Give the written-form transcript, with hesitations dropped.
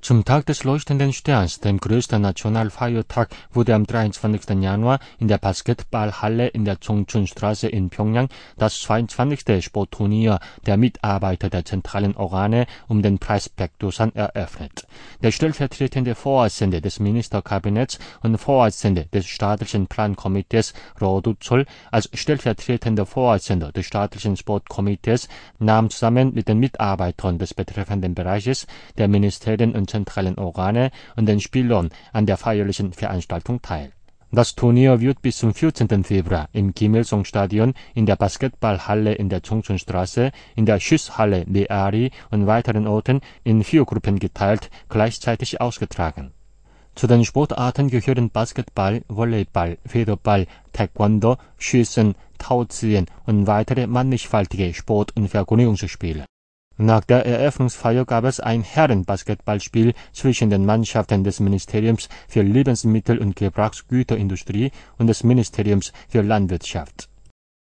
Zum Tag des Leuchtenden Sterns, dem größten Nationalfeiertag, wurde am 23. Januar in der Basketballhalle in der Chongchun-Straße in Pjöngjang das 22. Sportturnier der Mitarbeiter der zentralen Organe um den Preis Baekdusan eröffnet. Der stellvertretende Vorsitzende des Ministerkabinetts und Vorsitzende des staatlichen Plankomitees Roh Du-chol als stellvertretender Vorsitzender des staatlichen Sportkomitees nahm zusammen mit den Mitarbeitern des betreffenden Bereiches, der Ministerien und zentralen Organe und den Spielern an der feierlichen Veranstaltung teil. Das Turnier wird bis zum 14. Februar im Kim-Il-sung-Stadion, in der Basketballhalle in der Chongchun-Straße, in der Schießhalle Meari und weiteren Orten in 4 Gruppen geteilt gleichzeitig ausgetragen. Zu den Sportarten gehören Basketball, Volleyball, Federball, Taekwondo, Schießen, Tauziehen und weitere mannigfaltige Sport- und Vergnügungsspiele. Nach der Eröffnungsfeier gab es ein Herrenbasketballspiel zwischen den Mannschaften des Ministeriums für Lebensmittel- und Gebrauchsgüterindustrie und des Ministeriums für Landwirtschaft.